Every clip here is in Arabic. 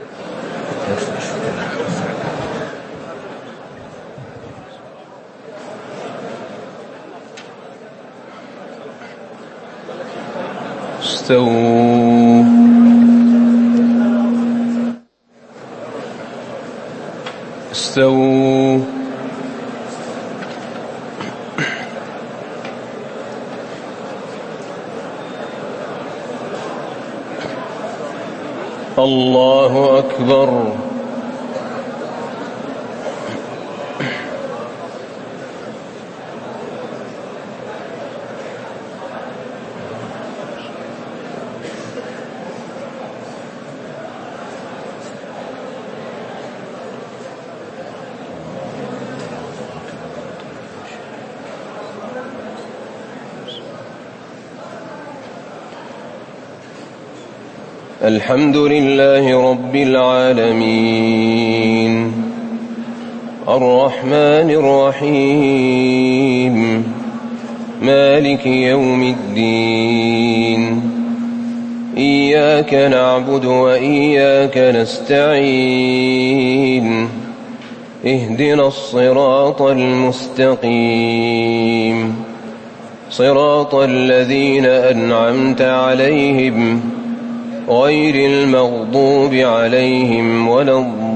استووا الله أكبر. الحمد لله رب العالمين الرحمن الرحيم مالك يوم الدين إياك نعبد وإياك نستعين اهدنا الصراط المستقيم صراط الذين أنعمت عليهم غير المغضوب عليهم ولا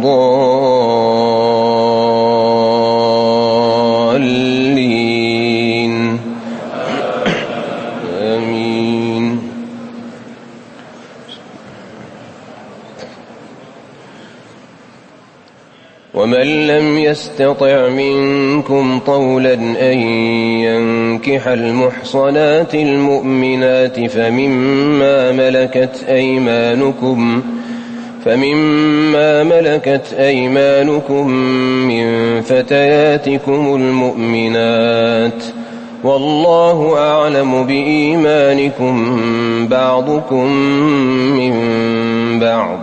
الضالين آمين. ومن لم يستطع منكم طولا أن ينكح المحصنات المؤمنات فمما ملكت أيمانكم من فتياتكم المؤمنات والله أعلم بإيمانكم بعضكم من بعض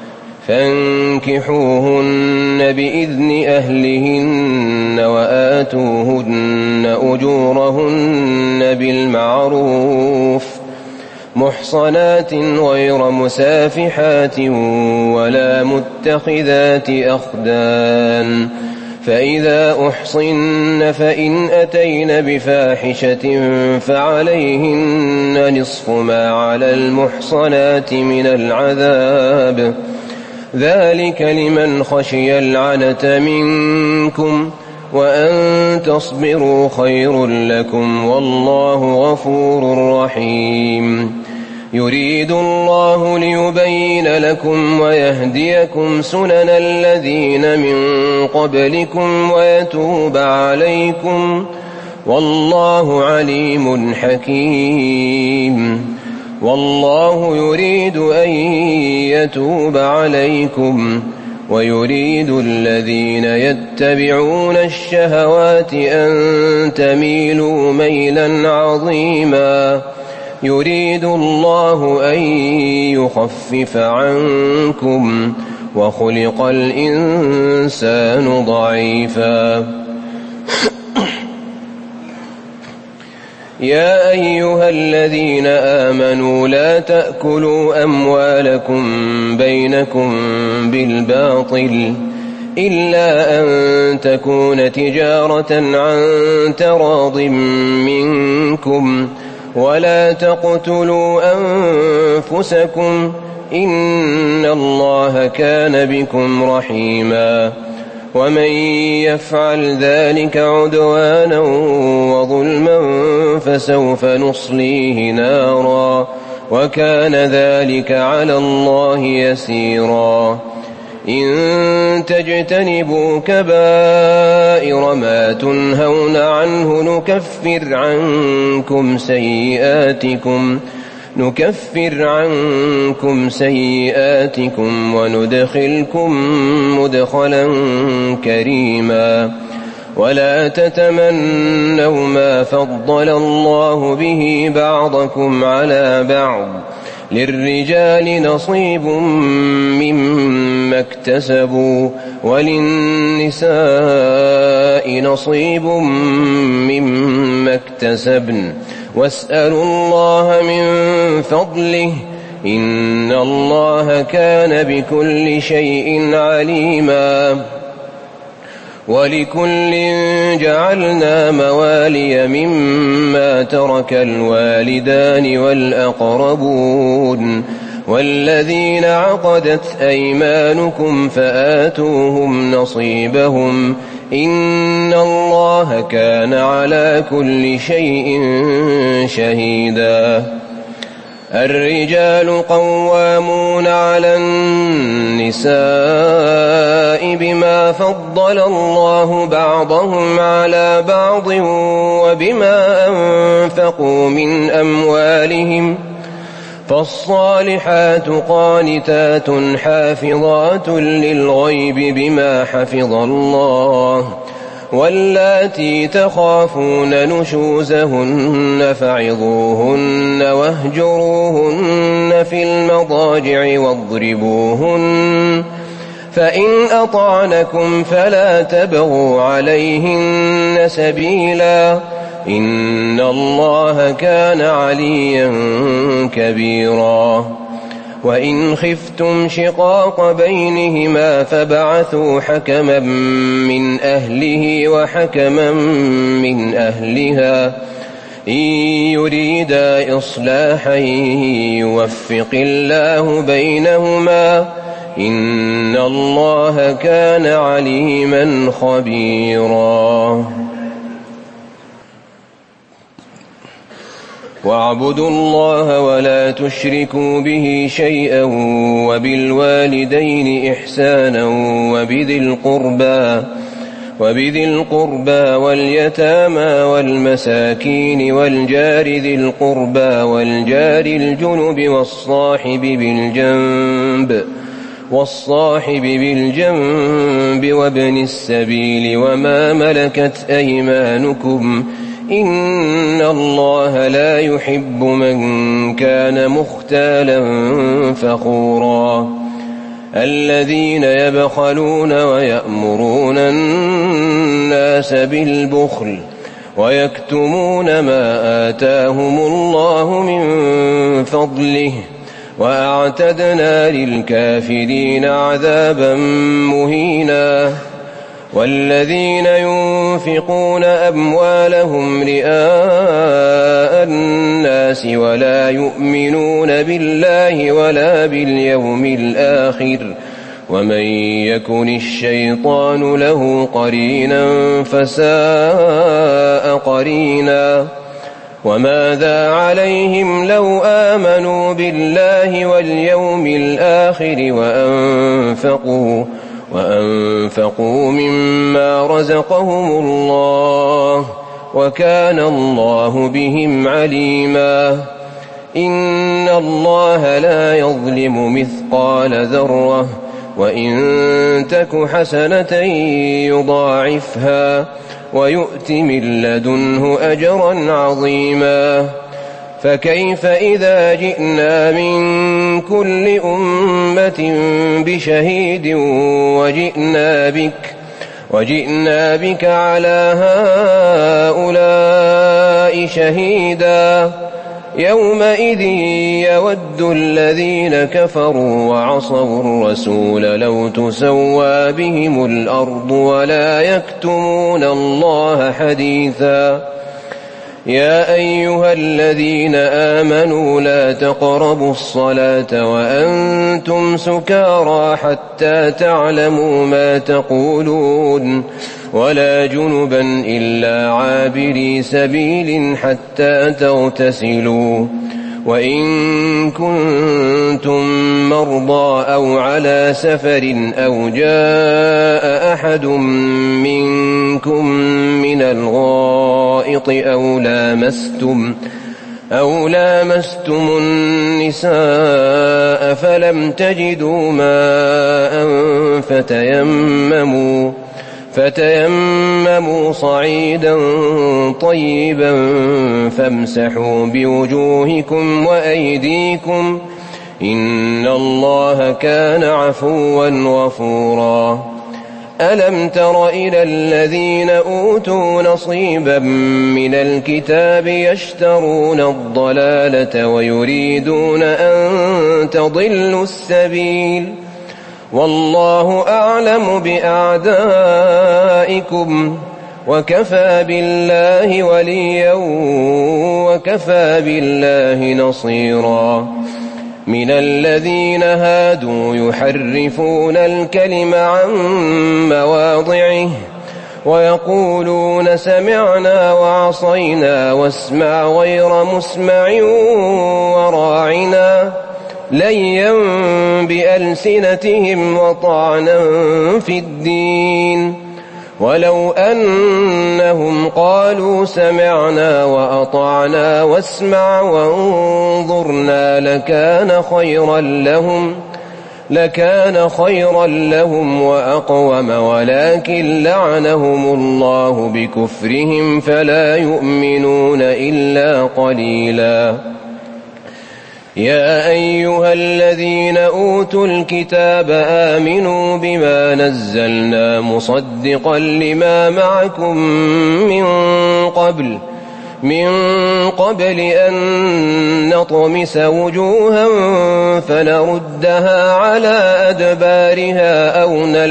فانكحوهن بإذن أهلهن وآتوهن أجورهن بالمعروف محصنات غير مسافحات ولا متخذات أخدان فإذا أحصن فإن أتين بفاحشة فعليهن نصف ما على المحصنات من العذاب ذلك لمن خشي العنة منكم وأن تصبروا خير لكم والله غفور رحيم. يريد الله ليبين لكم ويهديكم سنن الذين من قبلكم ويتوب عليكم والله عليم حكيم. والله يريد أن يتوب عليكم ويريد الذين يتبعون الشهوات أن تميلوا ميلا عظيما. يريد الله أن يخفف عنكم وخلق الإنسان ضعيفا. يا أيها الذين آمنوا لا تأكلوا أموالكم بينكم بالباطل إلا أن تكون تجارة عن تراض منكم ولا تقتلوا أنفسكم إن الله كان بكم رحيما. ومن يفعل ذلك عدوانا وظلما فسوف نصليه نارا وكان ذلك على الله يسيرا. إن تجتنبوا كبائر ما تنهون عنه نكفر عنكم سيئاتكم وندخلكم مدخلا كريما. ولا تتمنوا ما فضل الله به بعضكم على بعض للرجال نصيب مما اكتسبوا وللنساء نصيب مما اكتسبن واسألوا الله من فضله إن الله كان بكل شيء عليما ولكل جعلنا موالي مما ترك الوالدان والأقربون والذين عقدت أيمانكم فآتوهم نصيبهم إن الله كان على كل شيء شهيدا الرجال قوامون على النساء بما فضل الله بعضهم على بعض وبما أنفقوا من أموالهم فالصالحات قانتات حافظات للغيب بما حفظ الله واللاتي تخافون نشوزهن فعظوهن واهجروهن في المضاجع واضربوهن فإن أطعنكم فلا تبغوا عليهن سبيلا إن الله كان عليا كبيرا وإن خفتم شقاق بينهما فبعثوا حكما من أهله وحكما من أهلها إن يريدا إصلاحا يوفق الله بينهما إن الله كان عليما خبيرا واعبدوا الله ولا تشركوا به شيئا وبالوالدين إحسانا وبذي القربى واليتامى والمساكين والجار ذي القربى والجار الجنب والصاحب بالجنب وابن السبيل وما ملكت أيمانكم إن الله لا يحب من كان مختالا فخورا الذين يبخلون ويأمرون الناس بالبخل ويكتمون ما آتاهم الله من فضله وأعتدنا للكافرين عذابا مهينا والذين ينفقون أموالهم رئاء الناس ولا يؤمنون بالله ولا باليوم الآخر ومن يكن الشيطان له قرينا فساء قرينا وماذا عليهم لو آمنوا بالله واليوم الآخر وأنفقوا مما رزقهم الله وكان الله بهم عليما إن الله لا يظلم مثقال ذرة وإن تك حسنة يضاعفها ويؤت من لدنه أجرا عظيما فكيف إذا جئنا من كل أمة بشهيد وجئنا بك على هؤلاء شهيدا يومئذ يود الذين كفروا وعصوا الرسول لو تسوى بهم الأرض ولا يكتمون الله حديثا يا أيها الذين آمنوا لا تقربوا الصلاة وأنتم سكارى حتى تعلموا ما تقولون ولا جنبا إلا عابري سبيل حتى تغتسلوا وإن كنتم مرضى أو على سفر أو جاء أحد منكم من الغائط أو لامستم النساء فلم تجدوا ماء فتيمموا صعيدا طيبا فامسحوا بوجوهكم وأيديكم إن الله كان عفوا غفورا ألم تر إلى الذين أوتوا نصيبا من الكتاب يشترون الضلالة ويريدون أن تضلوا السبيل والله أعلم بأعدائكم وكفى بالله وليا وكفى بالله نصيرا من الذين هادوا يحرفون الكلم عن مواضعه ويقولون سمعنا وعصينا واسمع غير مسمع وراعنا ليا بألسنتهم وطعنا في الدين ولو أنهم قالوا سمعنا وأطعنا واسمع وانظرنا لكان خيرا لهم وأقوم ولكن لعنهم الله بكفرهم فلا يؤمنون إلا قليلا يا أيها الذين أوتوا الكتاب آمنوا بما نزلنا مصدقا لما معكم من قبل أن نطمس وجوها فنردها على أدبارها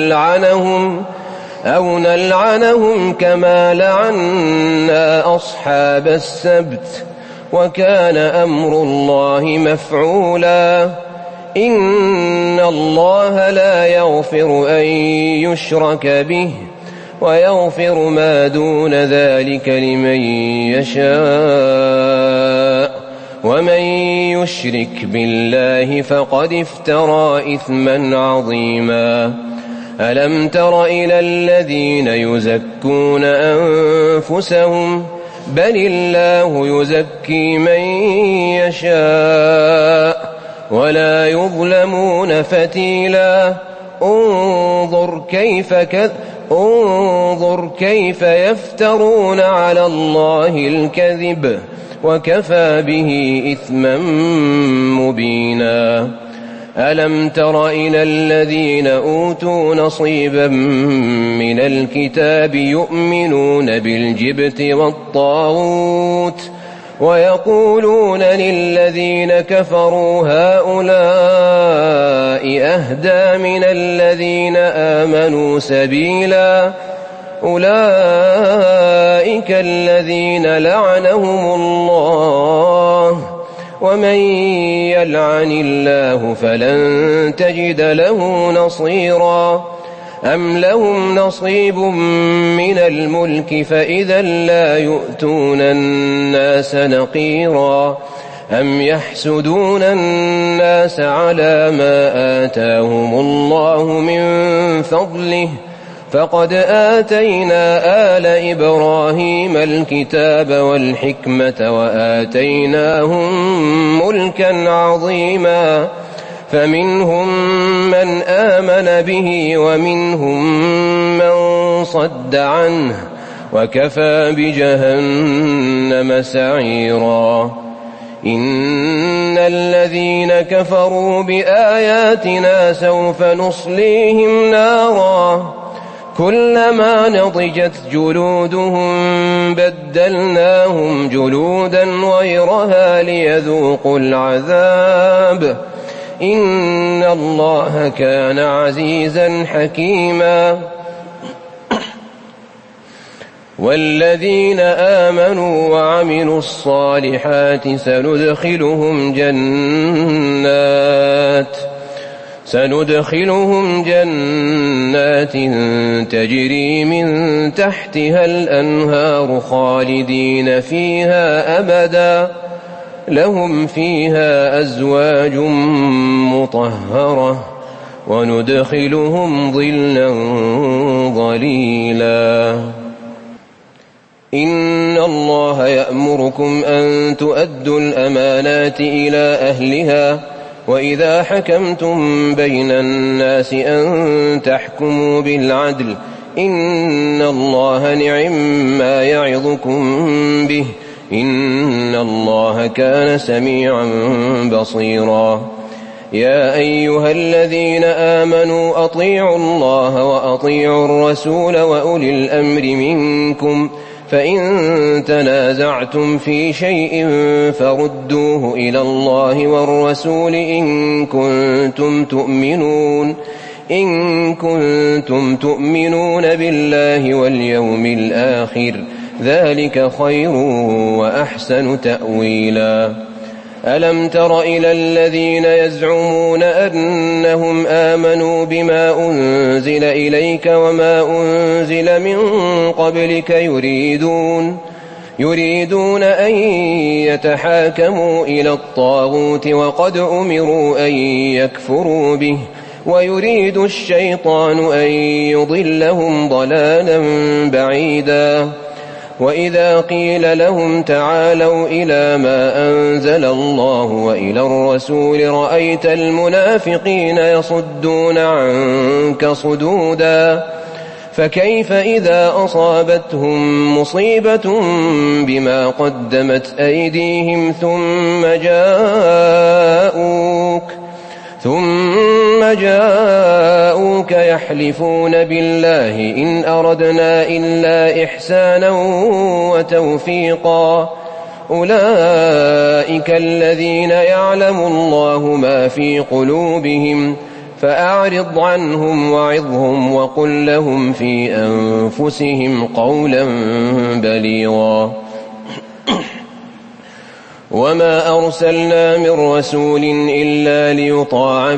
أو نلعنهم كما لعنا أصحاب السبت وكان أمر الله مفعولا إن الله لا يغفر أن يشرك به ويغفر ما دون ذلك لمن يشاء ومن يشرك بالله فقد افترى إثما عظيما ألم تر إلى الذين يزكون أنفسهم بل الله يزكي من يشاء ولا يظلمون فتيلا انظر كيف يفترون على الله الكذب وكفى به إثما مبينا ألم تر إلى الذين أوتوا نصيبا من الكتاب يؤمنون بالجبت والطاغوت ويقولون للذين كفروا هؤلاء أهدى من الذين آمنوا سبيلا أولئك الذين لعنهم الله ومن يلعن الله فلن تجد له نصيرا أم لهم نصيب من الملك فإذا لا يؤتون الناس نقيرا أم يحسدون الناس على ما آتاهم الله من فضله فقد آتينا آل إبراهيم الكتاب والحكمة وآتيناهم ملكا عظيما فمنهم من آمن به ومنهم من صد عنه وكفى بجهنم سعيرا إن الذين كفروا بآياتنا سوف نصليهم نارا كلما نضجت جلودهم بدلناهم جلودا غيرها ليذوقوا العذاب إن الله كان عزيزا حكيما والذين آمنوا وعملوا الصالحات سندخلهم جنات تجري من تحتها الأنهار خالدين فيها أبدا لهم فيها أزواج مطهرة وندخلهم ظلا ظليلا إن الله يأمركم أن تؤدوا الأمانات إلى أهلها وإذا حكمتم بين الناس أن تحكموا بالعدل إن الله نعم يعظكم به إن الله كان سميعا بصيرا يا أيها الذين آمنوا أطيعوا الله وأطيعوا الرسول وأولي الأمر منكم فإن تنازعتم في شيء فردوه إلى الله والرسول إن كنتم تؤمنون بالله واليوم الآخر ذلك خير وأحسن تأويلا ألم تر إلى الذين يزعمون أنهم آمنوا بما أنزل إليك وما أنزل من قبلك يريدون أن يتحاكموا إلى الطاغوت وقد أمروا أن يكفروا به ويريد الشيطان أن يضلهم ضلالا بعيدا وإذا قيل لهم تعالوا إلى ما أنزل الله وإلى الرسول رأيت المنافقين يصدون عنك صدودا فكيف إذا أصابتهم مصيبة بما قدمت أيديهم ثم جاءوك يحلفون بالله إن أردنا إلا إحسانا وتوفيقا أولئك الذين يعلم الله ما في قلوبهم فأعرض عنهم وعظهم وقل لهم في أنفسهم قولا بليغا وما أرسلنا من رسول إلا ليطاع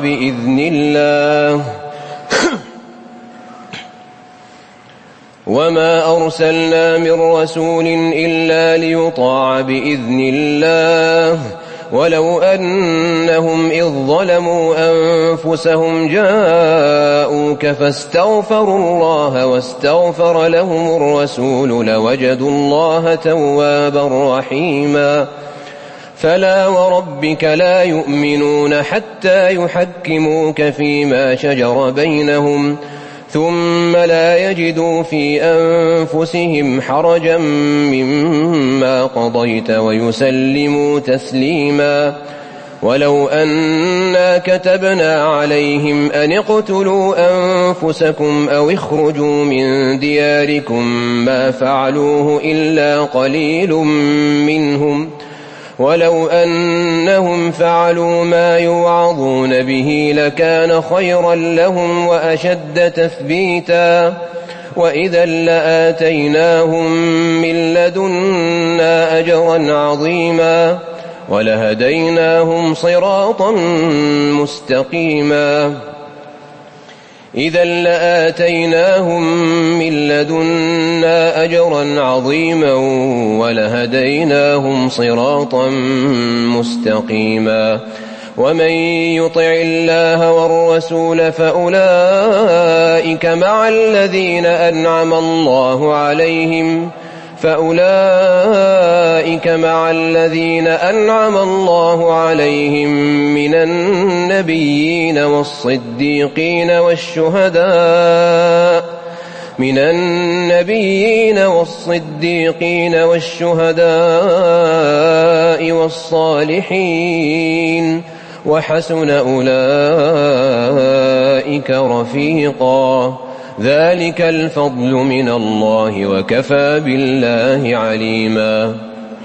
بإذن الله ولو أنهم إذ ظلموا أنفسهم جاءوك فاستغفروا الله واستغفر لهم الرسول لوجدوا الله توابا رحيما فلا وربك لا يؤمنون حتى يحكموك فيما شجر بينهم ثم لا يجدوا في أنفسهم حرجا مما قضيت ويسلموا تسليما ولو أنا كتبنا عليهم أن اقتلوا أنفسكم أو اخرجوا من دياركم ما فعلوه إلا قليل منهم ولو أنهم فعلوا ما يوعظون به لكان خيرا لهم وأشد تثبيتا وإذا لآتيناهم من لدنا أجرا عظيما ولهديناهم صراطا مستقيما إذا لآتيناهم من لدنا أجرا عظيما ولهديناهم صراطا مستقيما ومن يطع الله والرسول فأولئك مع الذين أنعم الله عليهم من النبيين والصديقين والشهداء والصالحين وحسن أولئك رفيقا ذلك الفضل من الله وكفى بالله عليما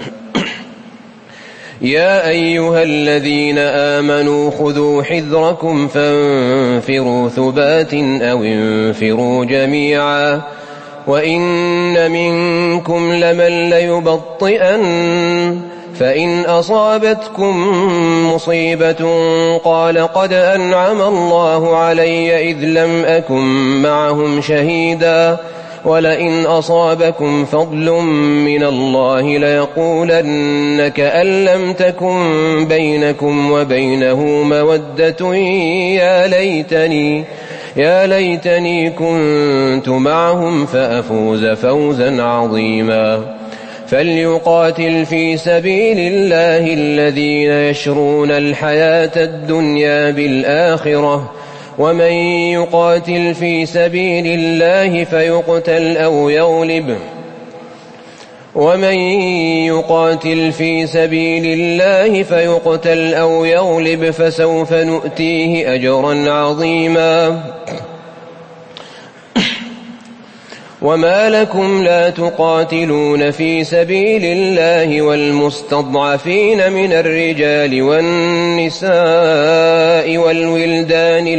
يا أيها الذين آمنوا خذوا حذركم فانفروا ثبات أو انفروا جميعا وإن منكم لمن ليبطئن فإن أصابتكم مصيبة قال قد أنعم الله علي إذ لم أكن معهم شهيدا ولئن أصابكم فضل من الله ليقولن كأن لم تكن بينكم وبينه مودة يا ليتني كنت معهم فأفوز فوزا عظيما فليقاتل في سبيل الله الذين يشرون الحياة الدنيا بالآخرة ومن يقاتل في سبيل الله فيقتل أو يغلب ومن يقاتل في سبيل الله فيقتل أو يغلب فسوف نؤتيه أجرا عظيما. وما لكم لا تقاتلون في سبيل الله والمستضعفين من الرجال والنساء والولدان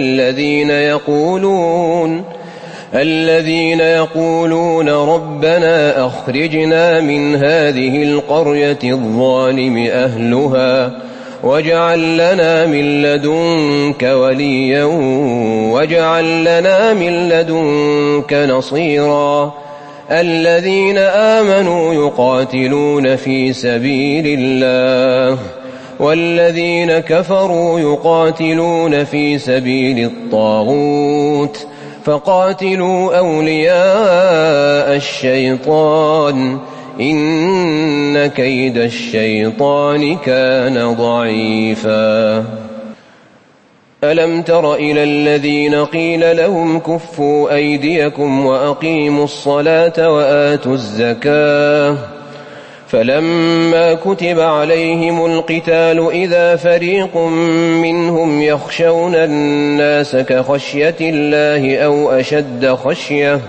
الذين يقولون ربنا أخرجنا من هذه القرية الظالم أهلها واجعل لنا من لدنك وليا واجعل لنا من لدنك نصيرا. الذين آمنوا يقاتلون في سبيل الله والذين كفروا يقاتلون في سبيل الطاغوت فقاتلوا أولياء الشيطان إن كيد الشيطان كان ضعيفا. ألم تر إلى الذين قيل لهم كفوا أيديكم وأقيموا الصلاة وآتوا الزكاة فلما كتب عليهم القتال إذا فريق منهم يخشون الناس كخشية الله أو أشد خشية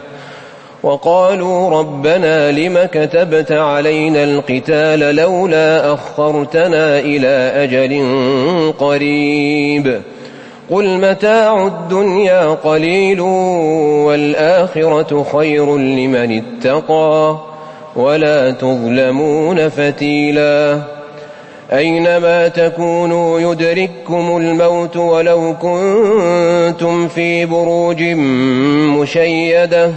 وقالوا ربنا لم كتبت علينا القتال لولا أخرتنا إلى أجل قريب قل متاع الدنيا قليل والآخرة خير لمن اتقى ولا تظلمون فتيلا. أينما تكونوا يدرككم الموت ولو كنتم في بروج مشيدة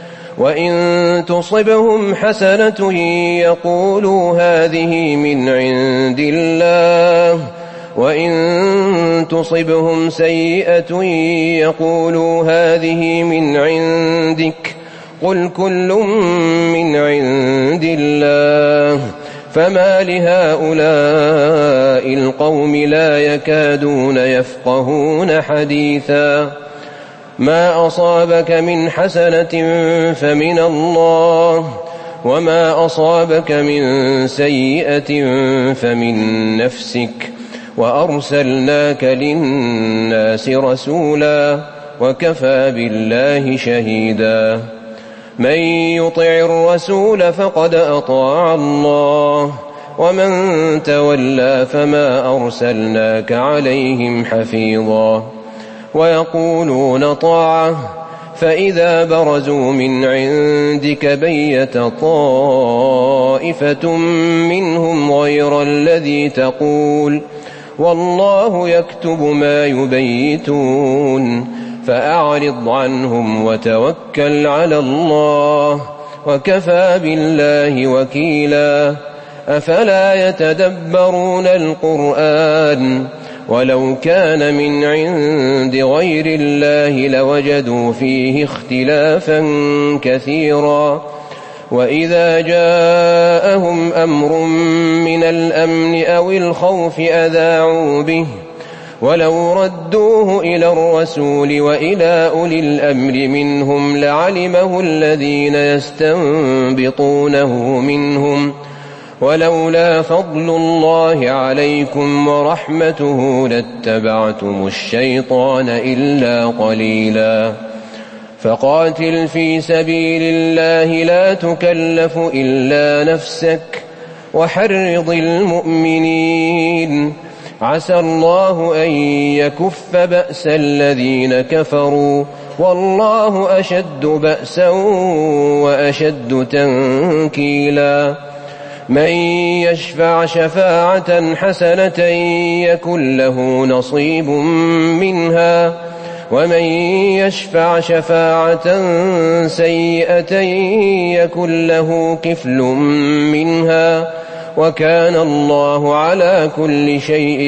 وإن تصبهم حسنة يقولوا هذه من عند الله وإن تصبهم سيئة يقولوا هذه من عندك قل كل من عند الله فما لهؤلاء القوم لا يكادون يفقهون حديثا. ما أصابك من حسنة فمن الله وما أصابك من سيئة فمن نفسك وأرسلناك للناس رسولا وكفى بالله شهيدا. من يطع الرسول فقد أطاع الله ومن تولى فما أرسلناك عليهم حفيظا. ويقولون طاعة فإذا برزوا من عندك بيت طائفة منهم غير الذي تقول والله يكتب ما يبيتون فأعرض عنهم وتوكل على الله وكفى بالله وكيلا. أفلا يتدبرون القرآن ولو كان من عند غير الله لوجدوا فيه اختلافا كثيرا. وإذا جاءهم أمر من الأمن أو الخوف أذاعوا به ولو ردوه إلى الرسول وإلى أولي الأمر منهم لعلمه الذين يستنبطونه منهم ولولا فضل الله عليكم ورحمته لاتبعتم الشيطان إلا قليلا. فقاتل في سبيل الله لا تكلف إلا نفسك وحرض المؤمنين عسى الله أن يكف بأس الذين كفروا والله أشد بأسا وأشد تنكيلا. من يشفع شفاعة حسنة يكن له نصيب منها ومن يشفع شفاعة سيئة يكن له كفل منها وكان الله على كل شيء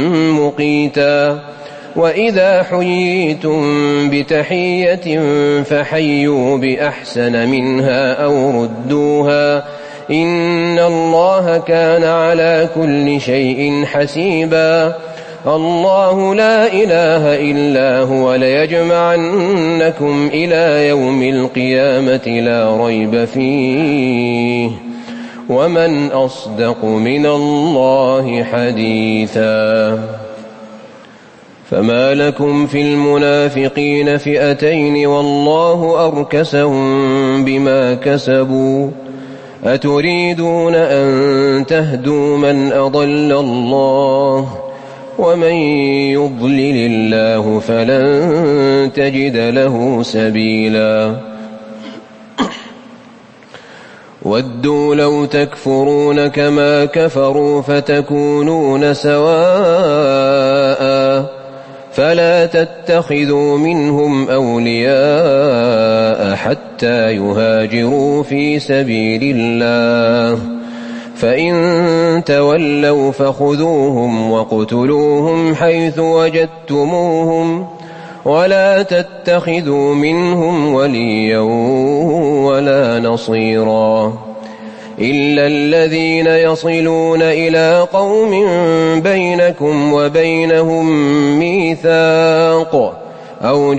مقيتا. وإذا حييتم بتحية فحيوا بأحسن منها أو ردوها إن الله كان على كل شيء حسيبا. الله لا إله إلا هو ليجمعنكم إلى يوم القيامة لا ريب فيه ومن أصدق من الله حديثا. فما لكم في المنافقين فئتين والله أركسهم بما كسبوا أتريدون أن تهدوا من أضل الله ومن يضلل الله فلن تجد له سبيلا. ودوا لو تكفرون كما كفروا فتكونون سواء فلا تتخذوا منهم أولياء حتى يهاجروا في سبيل الله فإن تولوا فخذوهم واقتلوهم حيث وجدتموهم ولا تتخذوا منهم وليا ولا نصيرا إلا الذين يصلون إلى قوم بينكم وبينهم ميثاق أو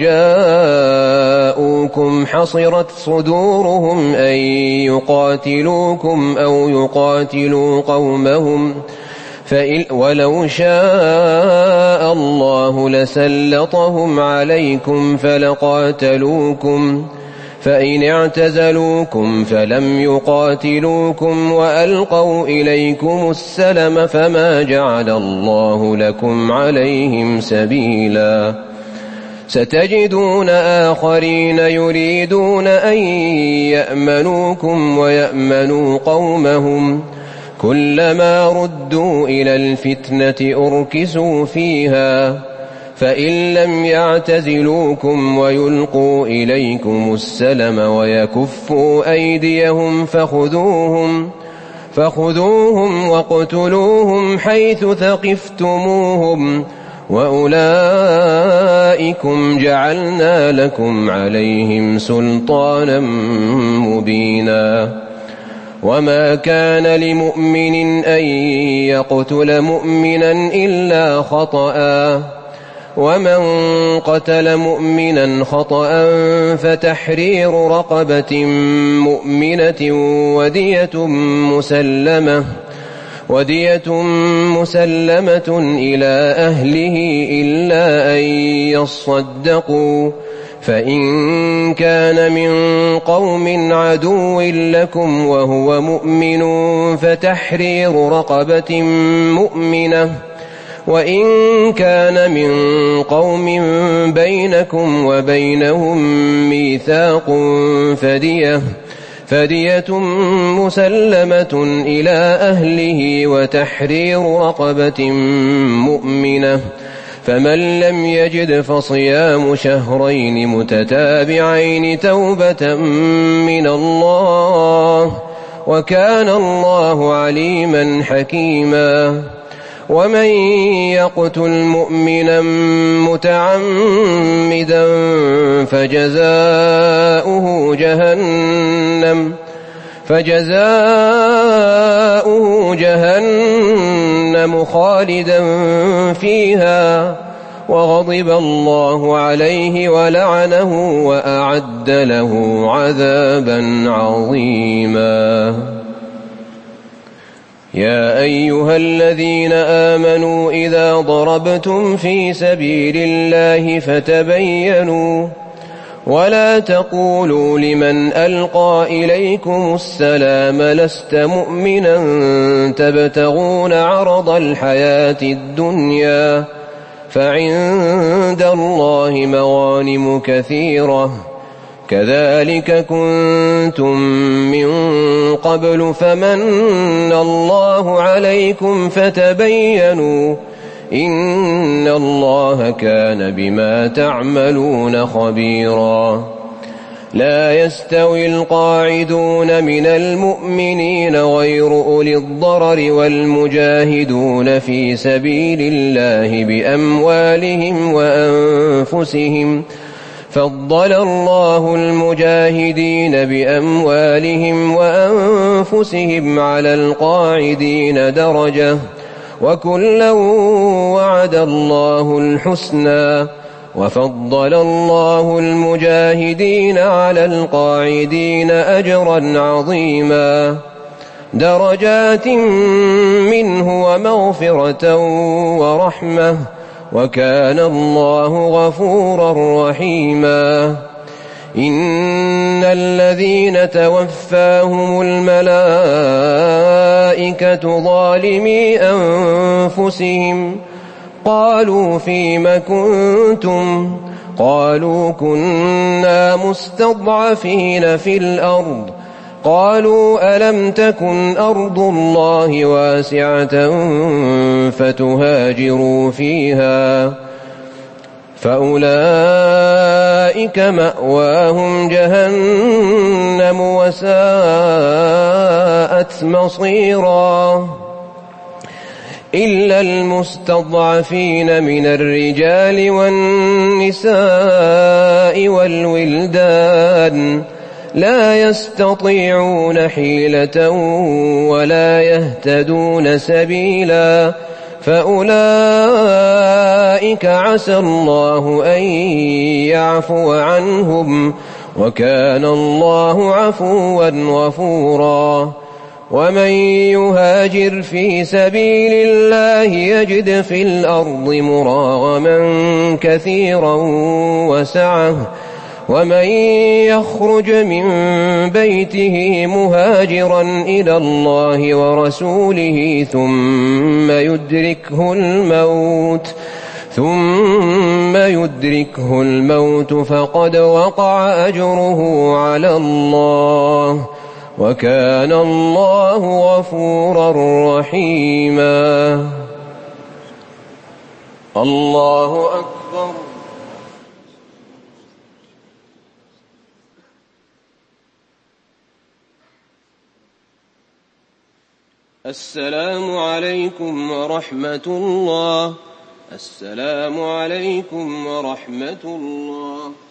جاءوكم حصرت صدورهم أن يقاتلوكم أو يقاتلوا قومهم ولو شاء الله لسلطهم عليكم فلقاتلوكم فإن اعتزلوكم فلم يقاتلوكم وألقوا إليكم السلم فما جعل الله لكم عليهم سبيلا. ستجدون آخرين يريدون أن يأمنوكم ويأمنوا قومهم كلما ردوا إلى الفتنة أركسوا فيها فإن لم يعتزلوكم ويلقوا إليكم السلم ويكفوا أيديهم فخذوهم واقتلوهم حيث ثقفتموهم وأولئكم جعلنا لكم عليهم سلطانا مبينا. وما كان لمؤمن أن يقتل مؤمنا إلا خطأ ومن قتل مؤمنا خطأ فتحرير رقبة مؤمنة ودية مسلمة إلى أهله إلا أن يصدقوا فإن كان من قوم عدو لكم وهو مؤمن فتحرير رقبة مؤمنة وإن كان من قوم بينكم وبينهم ميثاق فدية مسلمة إلى أهله وتحرير رقبة مؤمنة فمن لم يجد فصيام شهرين متتابعين توبة من الله وكان الله عليما حكيما. ومن يقتل مؤمنا متعمدا فجزاؤه جهنم خالدا فيها وغضب الله عليه ولعنه وأعد له عذابا عظيما. يا أيها الذين آمنوا إذا ضربتم في سبيل الله فتبينوا ولا تقولوا لمن ألقى إليكم السلام لست مؤمنا تبتغون عرض الحياة الدنيا فعند الله مغانم كثيرة كذلك كنتم من قبل فمن الله عليكم فتبينوا إن الله كان بما تعملون خبيرا. لا يستوي القاعدون من المؤمنين غير أولي الضرر والمجاهدون في سبيل الله بأموالهم وأنفسهم فضل الله المجاهدين بأموالهم وأنفسهم على القاعدين درجة وكلا وعد الله الحسنى وفضل الله المجاهدين على القاعدين أجرا عظيما. درجات منه ومغفرة ورحمة وكان الله غفورا رحيما إن الذين توفاهم الملائكة ظالمي أنفسهم قالوا فيم كنتم قالوا كنا مستضعفين في الأرض قالوا ألم تكن أرض الله واسعة فتهاجروا فيها فأولئك مأواهم جهنم وساءت مصيرا إلا المستضعفين من الرجال والنساء والولدان لا يستطيعون حيلة ولا يهتدون سبيلا فأولئك عسى الله أن يعفو عنهم وكان الله عفوا غفورا ومن يهاجر في سبيل الله يجد في الأرض مراغما كثيرا وسعة ومن يخرج من بيته مهاجرا إلى الله ورسوله ثم يدركه الموت فقد وقع أجره على الله وكان الله غفورا رحيما الله أكبر. السلام عليكم ورحمة الله. السلام عليكم ورحمة الله.